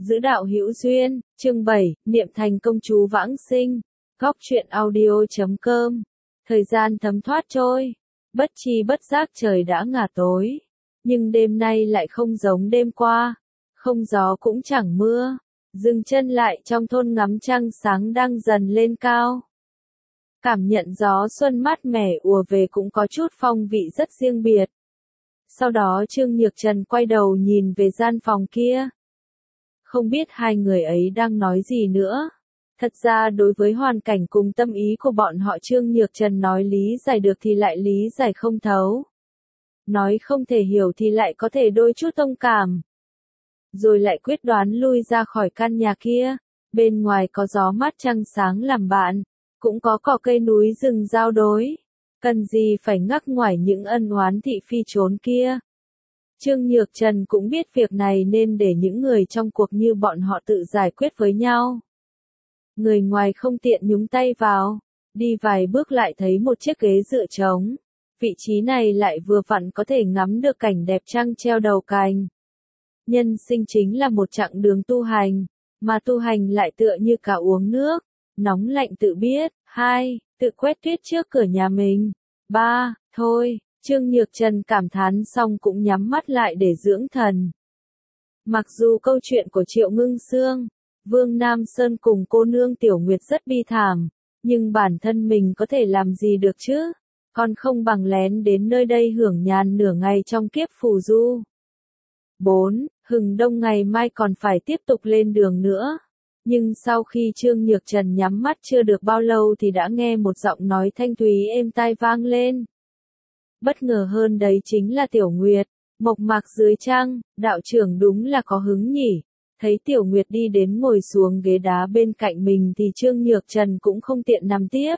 Giữ đạo hữu duyên, chương 7, niệm thành công chú vãng sinh. Góc truyện audio.com. Thời gian thấm thoát trôi, bất chi bất giác trời đã ngả tối, nhưng đêm nay lại không giống đêm qua, không gió cũng chẳng mưa. Dừng chân lại trong thôn ngắm trăng sáng đang dần lên cao. Cảm nhận gió xuân mát mẻ ùa về cũng có chút phong vị rất riêng biệt. Sau đó Trương Nhược Trần quay đầu nhìn về gian phòng kia. Không biết hai người ấy đang nói gì nữa. Thật ra đối với hoàn cảnh cùng tâm ý của bọn họ, Trương Nhược Trần nói lý giải được thì lại lý giải không thấu. Nói không thể hiểu thì lại có thể đôi chút thông cảm. Rồi lại quyết đoán lui ra khỏi căn nhà kia. Bên ngoài có gió mát trăng sáng làm bạn, cũng có cỏ cây núi rừng giao đối. Cần gì phải ngắc ngoải những ân oán thị phi trốn kia. Trương Nhược Trần cũng biết việc này nên để những người trong cuộc như bọn họ tự giải quyết với nhau. Người ngoài không tiện nhúng tay vào. Đi vài bước lại thấy một chiếc ghế dựa trống. Vị trí này lại vừa vặn có thể ngắm được cảnh đẹp trăng treo đầu cành. Nhân sinh chính là một chặng đường tu hành, mà tu hành lại tựa như cả uống nước. Nóng lạnh tự biết. 2. Tự quét tuyết trước cửa nhà mình. 3. Thôi. Trương Nhược Trần cảm thán xong cũng nhắm mắt lại để dưỡng thần. Mặc dù câu chuyện của Triệu Ngưng Sương, Vương Nam Sơn cùng cô nương Tiểu Nguyệt rất bi thảm, nhưng bản thân mình có thể làm gì được chứ? Còn không bằng lén đến nơi đây hưởng nhàn nửa ngày trong kiếp phù du. 4. Hừng đông ngày mai còn phải tiếp tục lên đường nữa. Nhưng sau khi Trương Nhược Trần nhắm mắt chưa được bao lâu thì đã nghe một giọng nói thanh thúy êm tai vang lên. Bất ngờ hơn đấy chính là Tiểu Nguyệt, mộc mạc dưới trăng. Đạo trưởng đúng là có hứng nhỉ. Thấy Tiểu Nguyệt đi đến ngồi xuống ghế đá bên cạnh mình thì Trương Nhược Trần cũng không tiện nằm tiếp.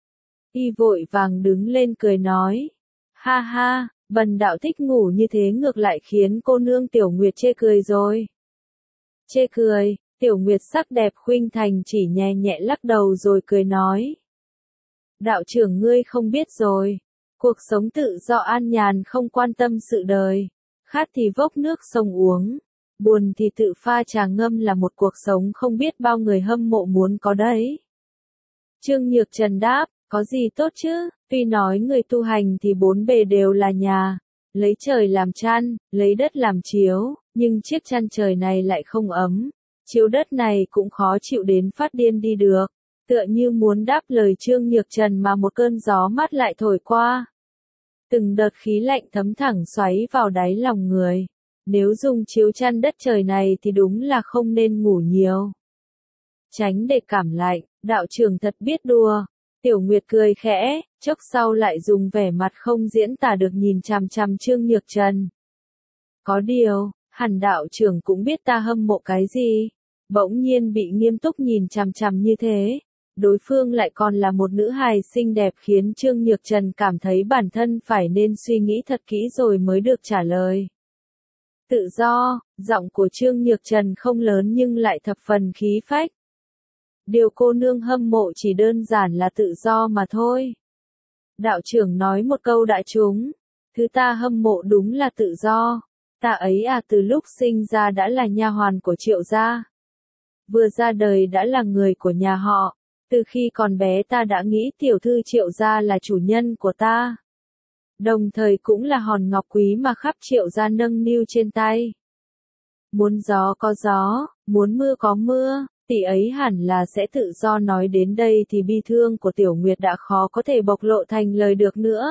Y vội vàng đứng lên cười nói. Ha ha, bần đạo thích ngủ như thế ngược lại khiến cô nương Tiểu Nguyệt chê cười rồi. Chê cười, Tiểu Nguyệt sắc đẹp khuynh thành chỉ nhẹ nhẹ lắc đầu rồi cười nói. Đạo trưởng ngươi không biết rồi. Cuộc sống tự do an nhàn không quan tâm sự đời. Khát thì vốc nước sông uống. Buồn thì tự pha trà ngâm là một cuộc sống không biết bao người hâm mộ muốn có đấy. Trương Nhược Trần đáp, có gì tốt chứ, tuy nói người tu hành thì bốn bề đều là nhà. Lấy trời làm chăn, lấy đất làm chiếu, nhưng chiếc chăn trời này lại không ấm. Chiếu đất này cũng khó chịu đến phát điên đi được. Tựa như muốn đáp lời Trương Nhược Trần mà một cơn gió mát lại thổi qua. Từng đợt khí lạnh thấm thẳng xoáy vào đáy lòng người. Nếu dùng chiếu chăn đất trời này thì đúng là không nên ngủ nhiều. Tránh để cảm lạnh, đạo trưởng thật biết đùa. Tiểu Nguyệt cười khẽ, chốc sau lại dùng vẻ mặt không diễn tả được nhìn chằm chằm Trương Nhược Trần. Có điều, hẳn đạo trưởng cũng biết ta hâm mộ cái gì. Bỗng nhiên bị nghiêm túc nhìn chằm chằm như thế. Đối phương lại còn là một nữ hài xinh đẹp khiến Trương Nhược Trần cảm thấy bản thân phải nên suy nghĩ thật kỹ rồi mới được trả lời. Tự do, giọng của Trương Nhược Trần không lớn nhưng lại thập phần khí phách. Điều cô nương hâm mộ chỉ đơn giản là tự do mà thôi. Đạo trưởng nói một câu đại chúng. Thứ ta hâm mộ đúng là tự do. Ta ấy từ lúc sinh ra đã là nha hoàn của Triệu gia. Vừa ra đời đã là người của nhà họ. Từ khi còn bé ta đã nghĩ tiểu thư Triệu gia là chủ nhân của ta. Đồng thời cũng là hòn ngọc quý mà khắp Triệu gia nâng niu trên tay. Muốn gió có gió, muốn mưa có mưa, tỷ ấy hẳn là sẽ tự do. Nói đến đây thì bi thương của Tiểu Nguyệt đã khó có thể bộc lộ thành lời được nữa.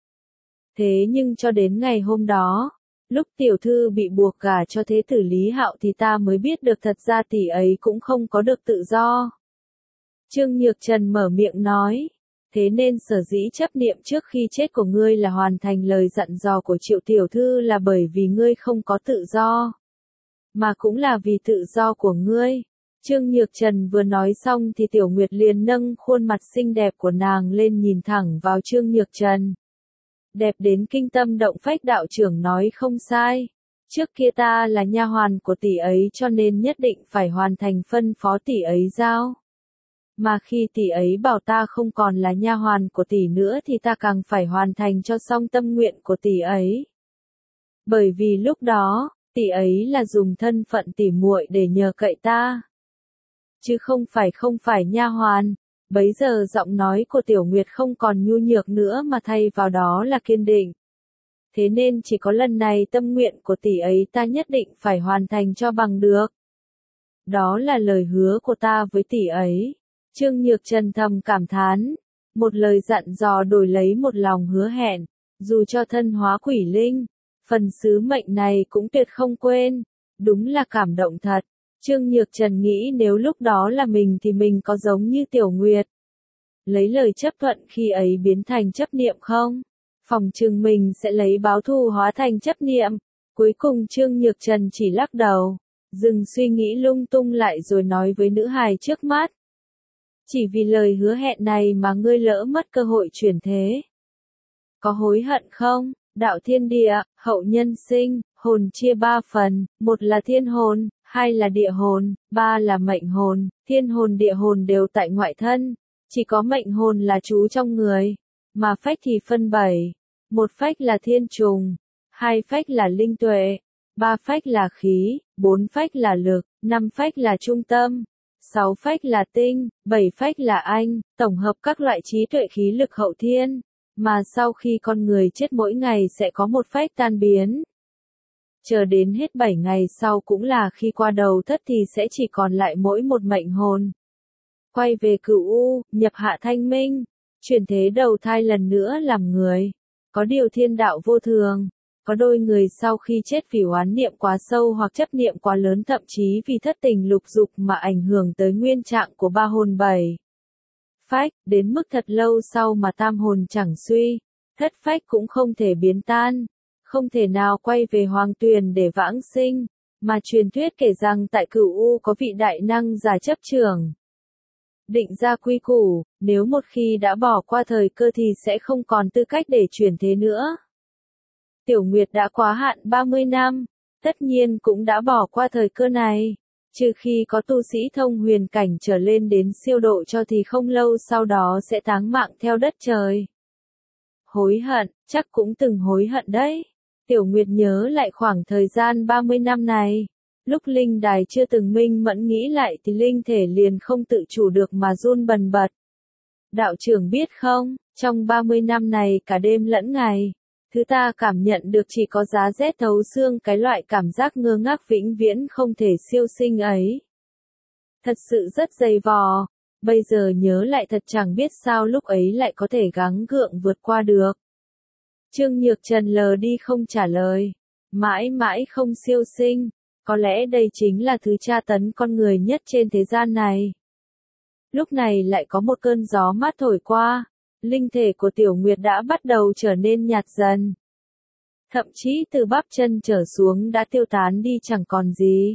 Thế nhưng cho đến ngày hôm đó, lúc tiểu thư bị buộc gả cho thế tử Lý Hạo thì ta mới biết được thật ra tỷ ấy cũng không có được tự do. Trương Nhược Trần mở miệng nói. Thế nên sở dĩ chấp niệm trước khi chết của ngươi là hoàn thành lời dặn dò của Triệu tiểu thư là bởi vì ngươi không có tự do. Mà cũng là vì tự do của ngươi. Trương Nhược Trần vừa nói xong thì Tiểu Nguyệt liền nâng khuôn mặt xinh đẹp của nàng lên nhìn thẳng vào Trương Nhược Trần. Đẹp đến kinh tâm động phách, đạo trưởng nói không sai. Trước kia ta là nha hoàn của tỷ ấy cho nên nhất định phải hoàn thành phân phó tỷ ấy giao. Mà khi tỷ ấy bảo ta không còn là nha hoàn của tỷ nữa thì ta càng phải hoàn thành cho xong tâm nguyện của tỷ ấy. Bởi vì lúc đó, Tỷ ấy là dùng thân phận tỉ muội để nhờ cậy ta. Chứ không phải nha hoàn. Bấy giờ giọng nói của Tiểu Nguyệt không còn nhu nhược nữa mà thay vào đó là kiên định. Thế nên chỉ có lần này tâm nguyện của tỷ ấy ta nhất định phải hoàn thành cho bằng được. Đó là lời hứa của ta với tỷ ấy. Trương Nhược Trần thầm cảm thán. Một lời dặn dò đổi lấy một lòng hứa hẹn. Dù cho thân hóa quỷ linh, phần sứ mệnh này cũng tuyệt không quên. Đúng là cảm động thật. Trương Nhược Trần nghĩ nếu lúc đó là mình thì mình có giống như Tiểu Nguyệt. Lấy lời chấp thuận khi ấy biến thành chấp niệm không? Phòng chừng mình sẽ lấy báo thù hóa thành chấp niệm. Cuối cùng Trương Nhược Trần chỉ lắc đầu, dừng suy nghĩ lung tung lại rồi nói với nữ hài trước mắt. Chỉ vì lời hứa hẹn này mà ngươi lỡ mất cơ hội chuyển thế. Có hối hận không? Đạo thiên địa, hậu nhân sinh, hồn chia 3 phần, một là thiên hồn, hai là địa hồn, ba là mệnh hồn, thiên hồn địa hồn đều tại ngoại thân, chỉ có mệnh hồn là trú trong người, mà phách thì phân 7, một phách là thiên trùng, hai phách là linh tuệ, ba phách là khí, bốn phách là lực, năm phách là trung tâm, 6 phách là tinh, 7 phách là anh, tổng hợp các loại trí tuệ khí lực hậu thiên, mà sau khi con người chết mỗi ngày sẽ có một phách tan biến. Chờ đến hết 7 ngày sau cũng là khi qua đầu thất thì sẽ chỉ còn lại mỗi một mệnh hồn. Quay về Cửu U, nhập hạ thanh minh, chuyển thế đầu thai lần nữa làm người. Có điều thiên đạo vô thường, có đôi người sau khi chết vì oán niệm quá sâu hoặc chấp niệm quá lớn, thậm chí vì thất tình lục dục mà ảnh hưởng tới nguyên trạng của ba hồn 7 phách, đến mức thật lâu sau mà tam hồn chẳng suy, thất phách cũng không thể biến tan, không thể nào quay về hoàng tuyền để vãng sinh, mà truyền thuyết kể rằng tại Cửu U có vị đại năng giả chấp trưởng. Định ra quy củ, nếu một khi đã bỏ qua thời cơ thì sẽ không còn tư cách để chuyển thế nữa. Tiểu Nguyệt đã quá hạn 30 năm, tất nhiên cũng đã bỏ qua thời cơ này. Trừ khi có tu sĩ thông huyền cảnh trở lên đến siêu độ cho thì không lâu sau đó sẽ táng mạng theo đất trời. Hối hận, chắc cũng từng hối hận đấy. Tiểu Nguyệt nhớ lại khoảng thời gian 30 năm này. Lúc linh đài chưa từng minh mẫn nghĩ lại thì linh thể liền không tự chủ được mà run bần bật. Đạo trưởng biết không, trong 30 năm này cả đêm lẫn ngày, thứ ta cảm nhận được chỉ có giá rét thấu xương, cái loại cảm giác ngơ ngác vĩnh viễn không thể siêu sinh ấy. Thật sự rất dày vò, bây giờ nhớ lại thật chẳng biết sao lúc ấy lại có thể gắng gượng vượt qua được. Trương Nhược Trần lờ đi không trả lời, mãi mãi không siêu sinh, có lẽ đây chính là thứ tra tấn con người nhất trên thế gian này. Lúc này lại có một cơn gió mát thổi qua. Linh thể của Tiểu Nguyệt đã bắt đầu trở nên nhạt dần. Thậm chí từ bắp chân trở xuống đã tiêu tán đi chẳng còn gì.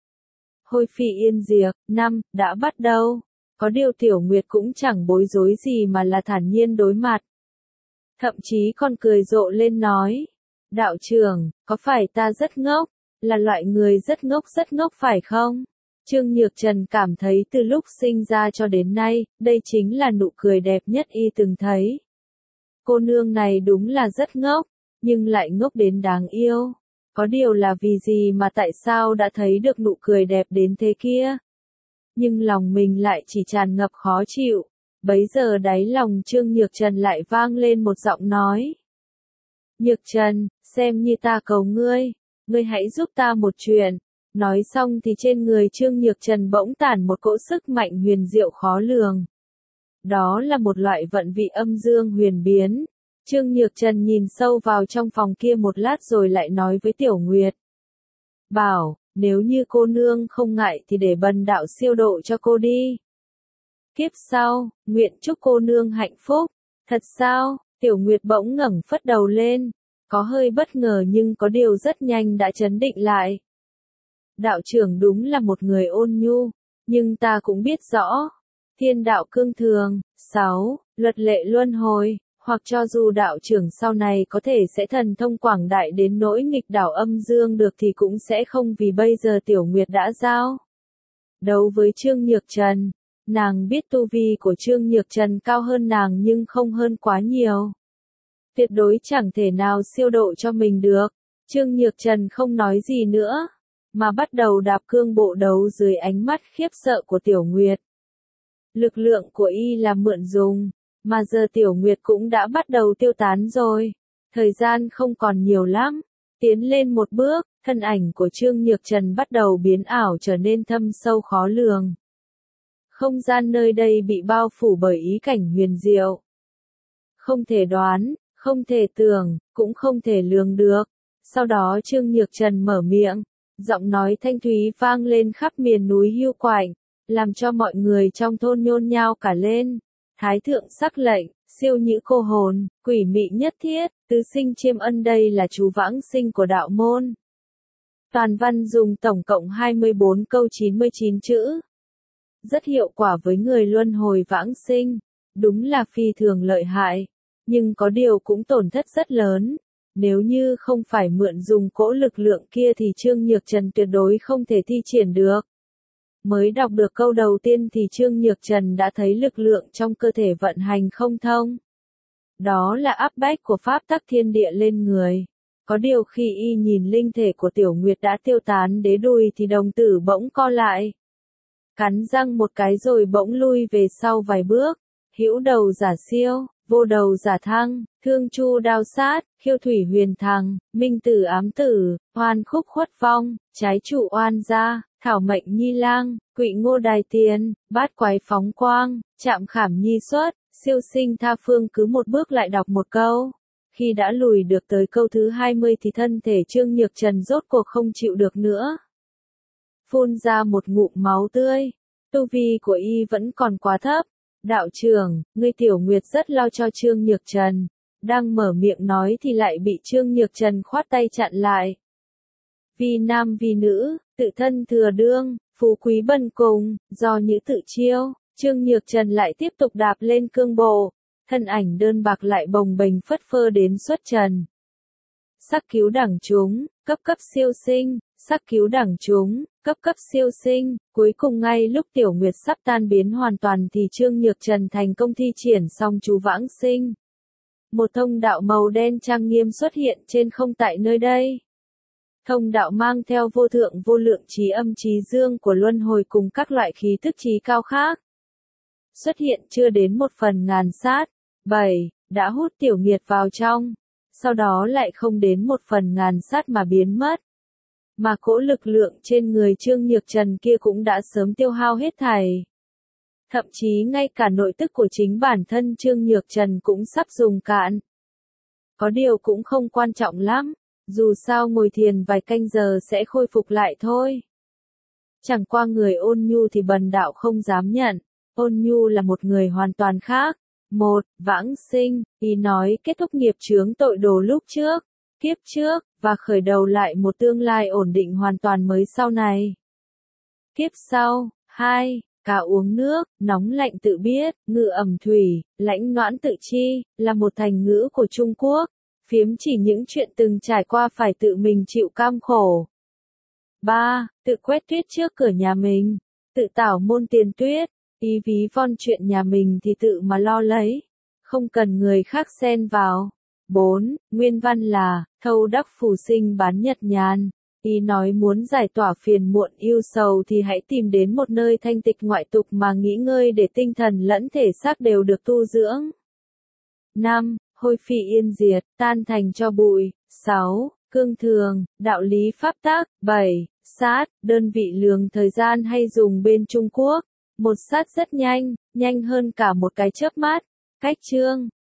Hôi phi yên diệt, năm, đã bắt đầu. Có điều Tiểu Nguyệt cũng chẳng bối rối gì mà là thản nhiên đối mặt. Thậm chí còn cười rộ lên nói. Đạo trưởng, có phải ta rất ngốc? Là loại người rất ngốc phải không? Trương Nhược Trần cảm thấy từ lúc sinh ra cho đến nay, đây chính là nụ cười đẹp nhất y từng thấy. Cô nương này đúng là rất ngốc, nhưng lại ngốc đến đáng yêu. Có điều là vì gì mà tại sao đã thấy được nụ cười đẹp đến thế kia? Nhưng lòng mình lại chỉ tràn ngập khó chịu. Bấy giờ đáy lòng Trương Nhược Trần lại vang lên một giọng nói. Nhược Trần, xem như ta cầu ngươi hãy giúp ta một chuyện. Nói xong thì trên người Trương Nhược Trần bỗng tản một cỗ sức mạnh huyền diệu khó lường. Đó là một loại vận vị âm dương huyền biến. Trương Nhược Trần nhìn sâu vào trong phòng kia một lát rồi lại nói với Tiểu Nguyệt. Bảo, nếu như cô nương không ngại thì để bần đạo siêu độ cho cô đi. Kiếp sau, nguyện chúc cô nương hạnh phúc. Thật sao? Tiểu Nguyệt bỗng ngẩng phất đầu lên. Có hơi bất ngờ nhưng có điều rất nhanh đã trấn định lại. Đạo trưởng đúng là một người ôn nhu, nhưng ta cũng biết rõ. Thiên đạo cương thường, 6, luật lệ luân hồi, hoặc cho dù đạo trưởng sau này có thể sẽ thần thông quảng đại đến nỗi nghịch đảo âm dương được thì cũng sẽ không, vì bây giờ Tiểu Nguyệt đã giao đấu với Trương Nhược Trần. Nàng biết tu vi của Trương Nhược Trần cao hơn nàng nhưng không hơn quá nhiều. Tuyệt đối chẳng thể nào siêu độ cho mình được. Trương Nhược Trần không nói gì nữa, mà bắt đầu đạp cương bộ đấu dưới ánh mắt khiếp sợ của Tiểu Nguyệt. Lực lượng của y là mượn dùng, mà giờ Tiểu Nguyệt cũng đã bắt đầu tiêu tán rồi. Thời gian không còn nhiều lắm. Tiến lên một bước, thân ảnh của Trương Nhược Trần bắt đầu biến ảo trở nên thâm sâu khó lường. Không gian nơi đây bị bao phủ bởi ý cảnh huyền diệu. Không thể đoán, không thể tưởng, cũng không thể lường được. Sau đó Trương Nhược Trần mở miệng, giọng nói thanh thúy vang lên khắp miền núi Hưu Quạnh, làm cho mọi người trong thôn nhôn nhao cả lên. Thái thượng sắc lệnh, siêu nhữ cô hồn, quỷ mị nhất thiết, tứ sinh chiêm ân, đây là chú vãng sinh của đạo môn. Toàn văn dùng tổng cộng 24 câu 99 chữ. Rất hiệu quả với người luân hồi vãng sinh, đúng là phi thường lợi hại, nhưng có điều cũng tổn thất rất lớn. Nếu như không phải mượn dùng cỗ lực lượng kia thì Trương Nhược Trần tuyệt đối không thể thi triển được. Mới đọc được câu đầu tiên thì Trương Nhược Trần đã thấy lực lượng trong cơ thể vận hành không thông. Đó là áp bách của pháp tắc thiên địa lên người. Có điều khi y nhìn linh thể của Tiểu Nguyệt đã tiêu tán đế đùi thì đồng tử bỗng co lại. Cắn răng một cái rồi bỗng lui về sau vài bước. Hữu đầu giả siêu, vô đầu giả thăng, thương chu đao sát, khiêu thủy huyền thằng, minh tử ám tử, oan khúc khuất vong, trái trụ oan gia, thảo mệnh nhi lang, quỵ ngô đài tiền, bát quái phóng quang, chạm khảm nhi xuất, siêu sinh tha phương. Cứ một bước lại đọc một câu. Khi đã lùi được tới câu thứ 20 thì thân thể Trương Nhược Trần rốt cuộc không chịu được nữa. Phun ra một ngụm máu tươi. Tu vi của y vẫn còn quá thấp. Đạo trưởng, ngươi Tiểu Nguyệt rất lo cho Trương Nhược Trần. Đang mở miệng nói thì lại bị Trương Nhược Trần khoát tay chặn lại. Vì nam vì nữ, tự thân thừa đương, phú quý bần cùng, do nhữ tự chiêu, Trương Nhược Trần lại tiếp tục đạp lên cương bộ. Thân ảnh đơn bạc lại bồng bềnh phất phơ đến xuất trần. Sắc cứu đẳng chúng, cấp cấp siêu sinh, sắc cứu đẳng chúng, cấp cấp siêu sinh. Cuối cùng ngay lúc Tiểu Nguyệt sắp tan biến hoàn toàn thì Trương Nhược Trần thành công thi triển xong chú vãng sinh. Một thông đạo màu đen trang nghiêm xuất hiện trên không tại nơi đây. Thông đạo mang theo vô thượng vô lượng trí âm trí dương của luân hồi cùng các loại khí thức trí cao khác. Xuất hiện chưa đến 1/1000 sát. 7. Đã hút Tiểu Nguyệt vào trong. Sau đó lại không đến 1/1000 sát mà biến mất. Mà cỗ lực lượng trên người Trương Nhược Trần kia cũng đã sớm tiêu hao hết thảy. Thậm chí ngay cả nội tức của chính bản thân Trương Nhược Trần cũng sắp dùng cạn. Có điều cũng không quan trọng lắm. Dù sao ngồi thiền vài canh giờ sẽ khôi phục lại thôi. Chẳng qua người Ôn Nhu thì bần đạo không dám nhận. Ôn Nhu là một người hoàn toàn khác. Một, vãng sinh, ý nói kết thúc nghiệp chướng tội đồ lúc trước, kiếp trước, và khởi đầu lại một tương lai ổn định hoàn toàn mới sau này. Kiếp sau, 2, cả uống nước, nóng lạnh tự biết, ngự ẩm thủy, lãnh noãn tự chi, là một thành ngữ của Trung Quốc, phiếm chỉ những chuyện từng trải qua phải tự mình chịu cam khổ. 3, tự quét tuyết trước cửa nhà mình, tự tảo môn tiền tuyết. Ý ví von chuyện nhà mình thì tự mà lo lấy, không cần người khác xen vào. 4. Nguyên văn là, thâu đắc phù sinh bán nhật nhàn. Ý nói muốn giải tỏa phiền muộn ưu sầu thì hãy tìm đến một nơi thanh tịch ngoại tục mà nghỉ ngơi để tinh thần lẫn thể xác đều được tu dưỡng. 5. Hôi phi yên diệt, tan thành cho bụi. 6. Cương thường, đạo lý pháp tắc. 7. Sát, đơn vị lường thời gian hay dùng bên Trung Quốc. Một sát rất nhanh, nhanh hơn cả một cái chớp mắt. Cách chương